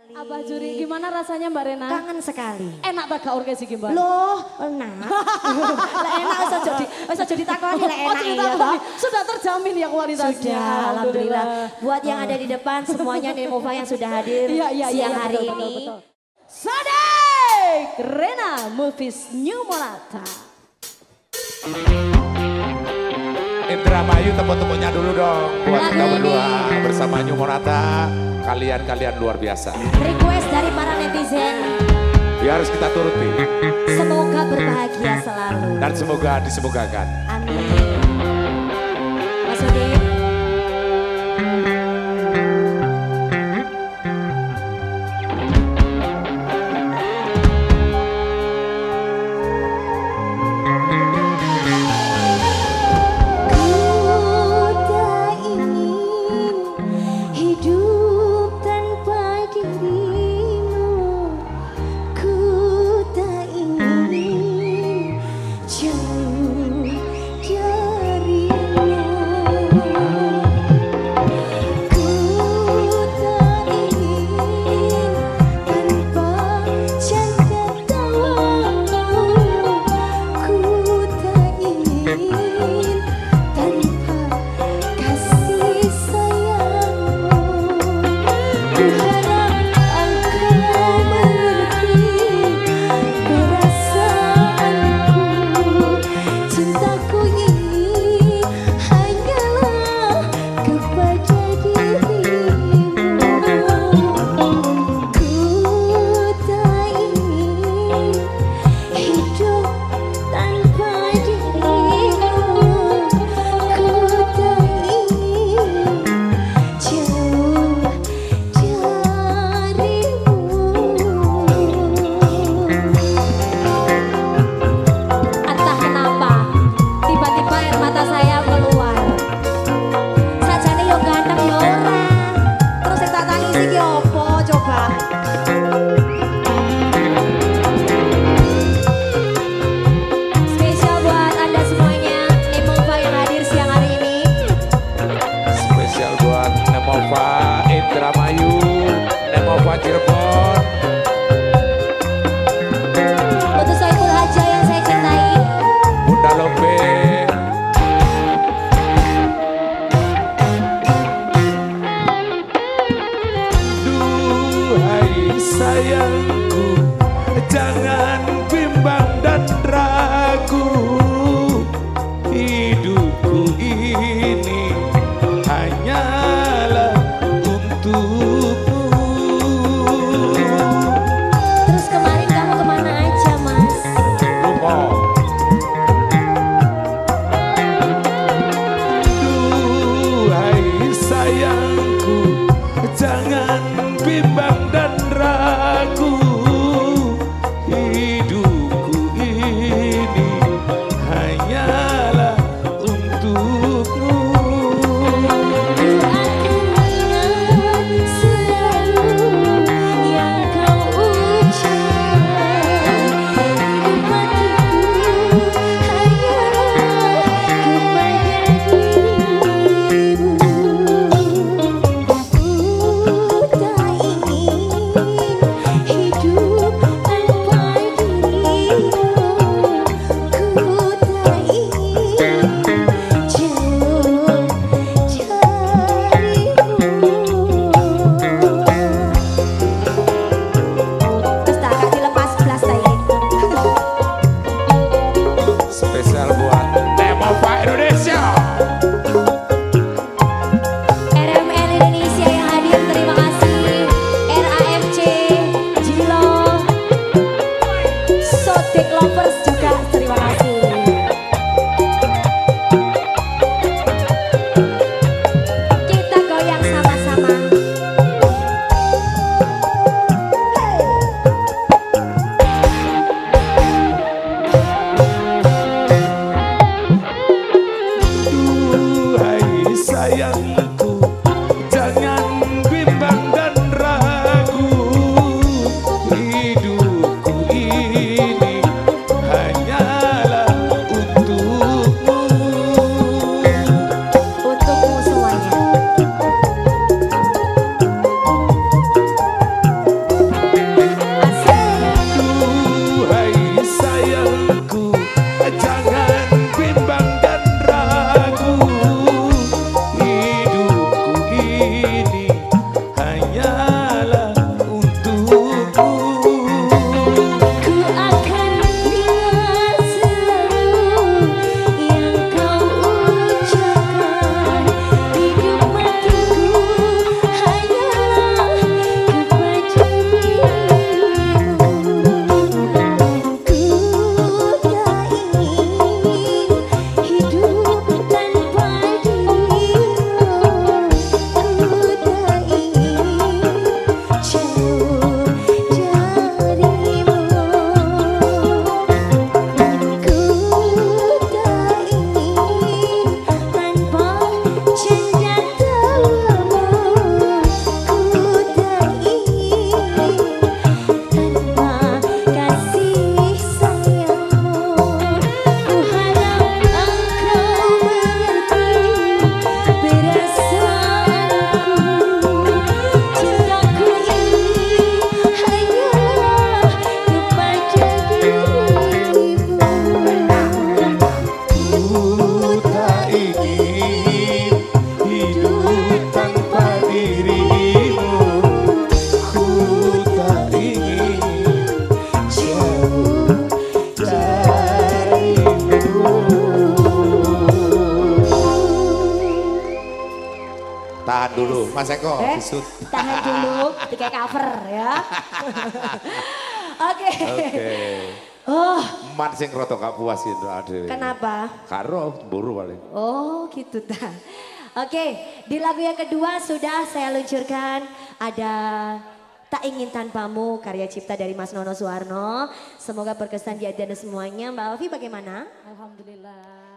Abah Juri, gimana rasanya Mbak Rena? Kangen sekali. Enak tak gaul kayak sih Mbak? Loh, enak. Lah enak usah jadi takoni lah enak ya toh. Sudah terjamin ya kualitasnya. Sudah, alhamdulillah. Buat yang ada di depan semuanya Nemova yang sudah hadir siang hari ini. Sadek Rena Movies New Monata. Indramayu tepuk-tepuknya dulu dong buat kita berdua bersama New Monata. Kalian luar biasa. Request dari para netizen. Ya harus kita turuti. Semoga berbahagia selalu. Dan semoga disemogakan. Amin. Mas Udin. Indramayu, Nemova Cirebon. Untuk Soebul Haja yang saya cintai. Bunda Lombe. Duhai sayangku, jangan bimbang dan ragu. Hidupku ini hanyalah untukmu. Terus kemarin kamu kemana aja Mas? Lupa. Duhai sayangku, jangan bimbang dan ragu. Hidupku ini hanyalah untukmu. teko disut. Tahan dulu, tiga cover ya. Oke. Oh. Man sing rada gak puas itu adewe. Kenapa? Karo buru paling. Oh gitu ta. Oke, di lagu yang kedua sudah saya luncurkan ada Tak Ingin Tanpamu karya cipta dari Mas Nono Suwarno. Semoga berkesan di hati Anda semuanya. Mbak Alfi bagaimana? Alhamdulillah.